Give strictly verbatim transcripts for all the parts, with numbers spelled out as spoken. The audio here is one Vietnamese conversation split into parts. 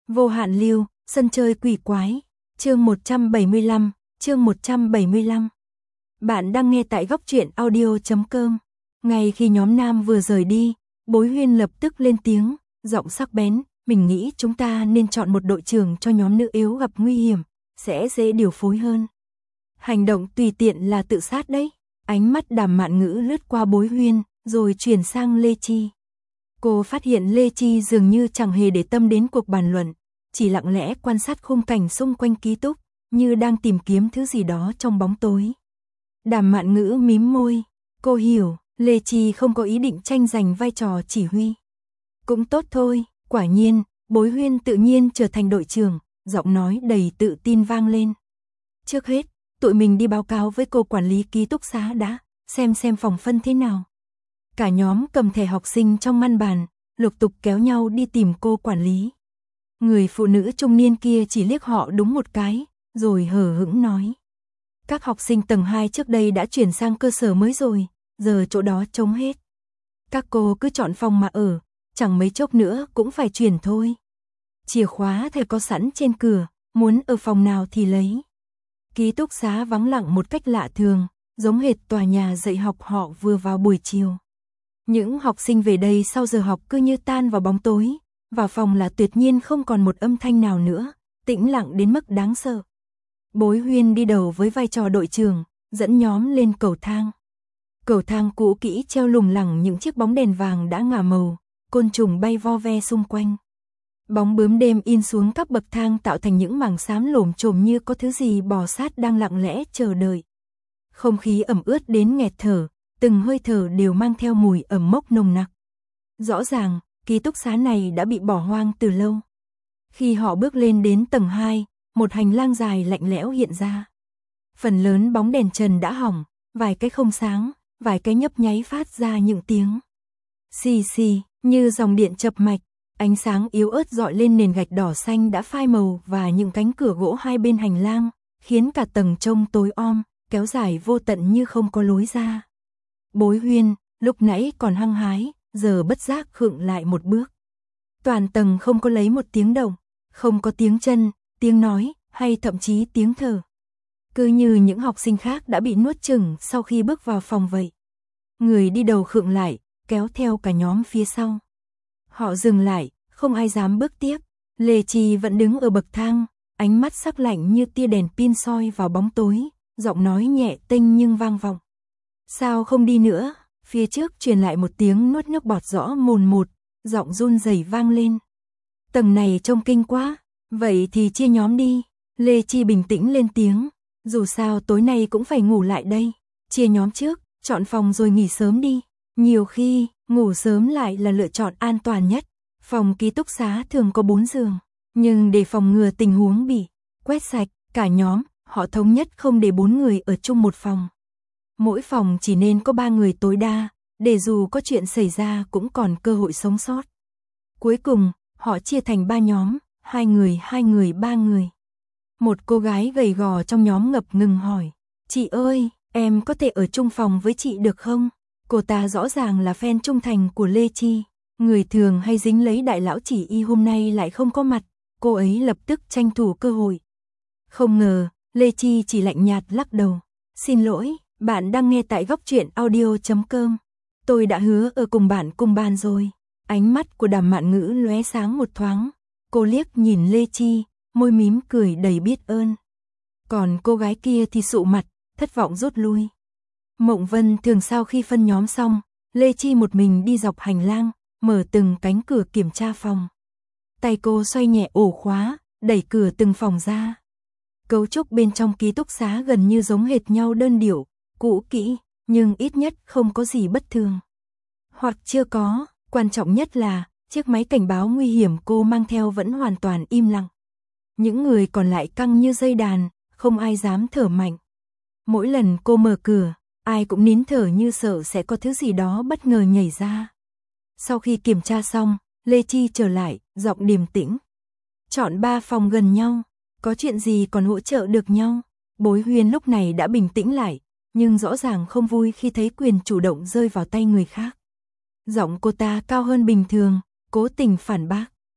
Vô hạn lưu, sân chơi quỷ quái, chương một trăm bảy mươi lăm, chương một trăm bảy mươi lăm. Bạn đang nghe tại góc truyện audio chấm com. Ngay khi nhóm nam vừa rời đi, Bối Huyên lập tức lên tiếng, giọng sắc bén, mình nghĩ chúng ta nên chọn một đội trưởng cho nhóm nữ yếu gặp nguy hiểm, sẽ dễ điều phối hơn. Hành động tùy tiện là tự sát đấy. Ánh mắt Đàm Mạn Ngữ lướt qua Bối Huyên, rồi chuyển sang Lê Chi. Cô phát hiện Lê Chi dường như chẳng hề để tâm đến cuộc bàn luận, chỉ lặng lẽ quan sát khung cảnh xung quanh ký túc, như đang tìm kiếm thứ gì đó trong bóng tối. Đàm Mạn Ngữ mím môi, cô hiểu, Lê Chi không có ý định tranh giành vai trò chỉ huy. Cũng tốt thôi, quả nhiên, Bối Huyên tự nhiên trở thành đội trưởng, giọng nói đầy tự tin vang lên. Trước hết, tụi mình đi báo cáo với cô quản lý ký túc xá đã, xem xem phòng phân thế nào. Cả nhóm cầm thẻ học sinh trong ngăn bàn, lục tục kéo nhau đi tìm cô quản lý. Người phụ nữ trung niên kia chỉ liếc họ đúng một cái, rồi hờ hững nói. Các học sinh tầng hai trước đây đã chuyển sang cơ sở mới rồi, giờ chỗ đó trống hết. Các cô cứ chọn phòng mà ở, chẳng mấy chốc nữa cũng phải chuyển thôi. Chìa khóa thầy có sẵn trên cửa, muốn ở phòng nào thì lấy. Ký túc xá vắng lặng một cách lạ thường, giống hệt tòa nhà dạy học họ vừa vào buổi chiều. Những học sinh về đây sau giờ học cứ như tan vào bóng tối, vào phòng là tuyệt nhiên không còn một âm thanh nào nữa, tĩnh lặng đến mức đáng sợ. Bối Huyên đi đầu với vai trò đội trưởng, dẫn nhóm lên cầu thang. Cầu thang cũ kỹ treo lủng lẳng những chiếc bóng đèn vàng đã ngả màu, côn trùng bay vo ve xung quanh. Bóng bướm đêm in xuống các bậc thang tạo thành những mảng xám lổm chổm như có thứ gì bò sát đang lặng lẽ chờ đợi. Không khí ẩm ướt đến nghẹt thở, từng hơi thở đều mang theo mùi ẩm mốc nồng nặc. Rõ ràng, ký túc xá này đã bị bỏ hoang từ lâu. Khi họ bước lên đến tầng hai, một hành lang dài lạnh lẽo hiện ra. Phần lớn bóng đèn trần đã hỏng, vài cái không sáng, vài cái nhấp nháy phát ra những tiếng xì xì, như dòng điện chập mạch. Ánh sáng yếu ớt dọi lên nền gạch đỏ xanh đã phai màu và những cánh cửa gỗ hai bên hành lang, khiến cả tầng trông tối om, kéo dài vô tận như không có lối ra. Bối Huyên, lúc nãy còn hăng hái, giờ bất giác khựng lại một bước. Toàn tầng không có lấy một tiếng động, không có tiếng chân, tiếng nói, hay thậm chí tiếng thở. Cứ như những học sinh khác đã bị nuốt chửng sau khi bước vào phòng vậy. Người đi đầu khựng lại, kéo theo cả nhóm phía sau. Họ dừng lại, không ai dám bước tiếp. Lê Chi vẫn đứng ở bậc thang, ánh mắt sắc lạnh như tia đèn pin soi vào bóng tối, giọng nói nhẹ tênh nhưng vang vọng. Sao không đi nữa? Phía trước truyền lại một tiếng nuốt nước bọt rõ mồn một, giọng run rẩy vang lên. Tầng này trông kinh quá, vậy thì chia nhóm đi. Lê Chi bình tĩnh lên tiếng, dù sao tối nay cũng phải ngủ lại đây. Chia nhóm trước, chọn phòng rồi nghỉ sớm đi. Nhiều khi, ngủ sớm lại là lựa chọn an toàn nhất. Phòng ký túc xá thường có bốn giường, nhưng để phòng ngừa tình huống bị quét sạch, cả nhóm, họ thống nhất không để bốn người ở chung một phòng. Mỗi phòng chỉ nên có ba người tối đa, để dù có chuyện xảy ra cũng còn cơ hội sống sót. Cuối cùng, họ chia thành ba nhóm, hai người, hai người, ba người. Một cô gái gầy gò trong nhóm ngập ngừng hỏi, chị ơi, em có thể ở chung phòng với chị được không? Cô ta rõ ràng là fan trung thành của Lê Chi, người thường hay dính lấy đại lão chỉ y hôm nay lại không có mặt, cô ấy lập tức tranh thủ cơ hội. Không ngờ, Lê Chi chỉ lạnh nhạt lắc đầu. Xin lỗi, bạn đang nghe tại góc truyện audio chấm com. Tôi đã hứa ở cùng bạn cùng bàn rồi. Ánh mắt của Đàm Mạn Ngữ lóe sáng một thoáng. Cô liếc nhìn Lê Chi, môi mím cười đầy biết ơn. Còn cô gái kia thì sụ mặt, thất vọng rút lui. Mộng Vân thường sau khi phân nhóm xong, Lê Chi một mình đi dọc hành lang, mở từng cánh cửa kiểm tra phòng. Tay cô xoay nhẹ ổ khóa, đẩy cửa từng phòng ra. Cấu trúc bên trong ký túc xá gần như giống hệt nhau đơn điệu, cũ kỹ, nhưng ít nhất không có gì bất thường. Hoặc chưa có, quan trọng nhất là, chiếc máy cảnh báo nguy hiểm cô mang theo vẫn hoàn toàn im lặng. Những người còn lại căng như dây đàn, không ai dám thở mạnh. Mỗi lần cô mở cửa, ai cũng nín thở như sợ sẽ có thứ gì đó bất ngờ nhảy ra. Sau khi kiểm tra xong, Lê Chi trở lại, giọng điềm tĩnh. Chọn ba phòng gần nhau, có chuyện gì còn hỗ trợ được nhau. Bối Huyên lúc này đã bình tĩnh lại, nhưng rõ ràng không vui khi thấy quyền chủ động rơi vào tay người khác. Giọng cô ta cao hơn bình thường, cố tình phản bác.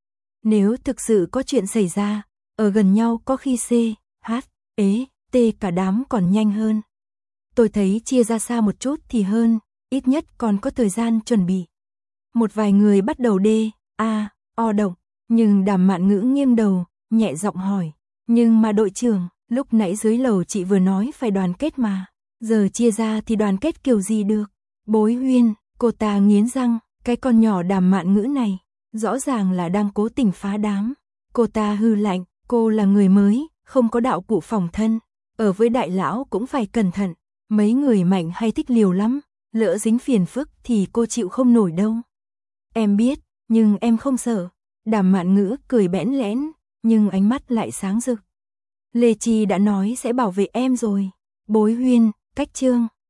Nếu thực sự có chuyện xảy ra, ở gần nhau có khi C, H, ế, T cả đám còn nhanh hơn. Tôi thấy chia ra xa một chút thì hơn, ít nhất còn có thời gian chuẩn bị. Một vài người bắt đầu D, A, O động, nhưng Đàm Mạn Ngữ nghiêng đầu, nhẹ giọng hỏi. Nhưng mà đội trưởng, lúc nãy dưới lầu chị vừa nói phải đoàn kết mà. Giờ chia ra thì đoàn kết kiểu gì được? Bối Huyên, cô ta nghiến răng, cái con nhỏ Đàm Mạn Ngữ này, rõ ràng là đang cố tình phá đám. Cô ta hư lạnh, cô là người mới, không có đạo cụ phòng thân. Ở với đại lão cũng phải cẩn thận, mấy người mạnh hay thích liều lắm, lỡ dính phiền phức thì cô chịu không nổi đâu. Em biết, nhưng em không sợ. Đàm Mạn Ngữ cười bẽn lẽn, nhưng ánh mắt lại sáng rực. Lê Chi đã nói sẽ bảo vệ em rồi. Bối Huyên, cách Trương,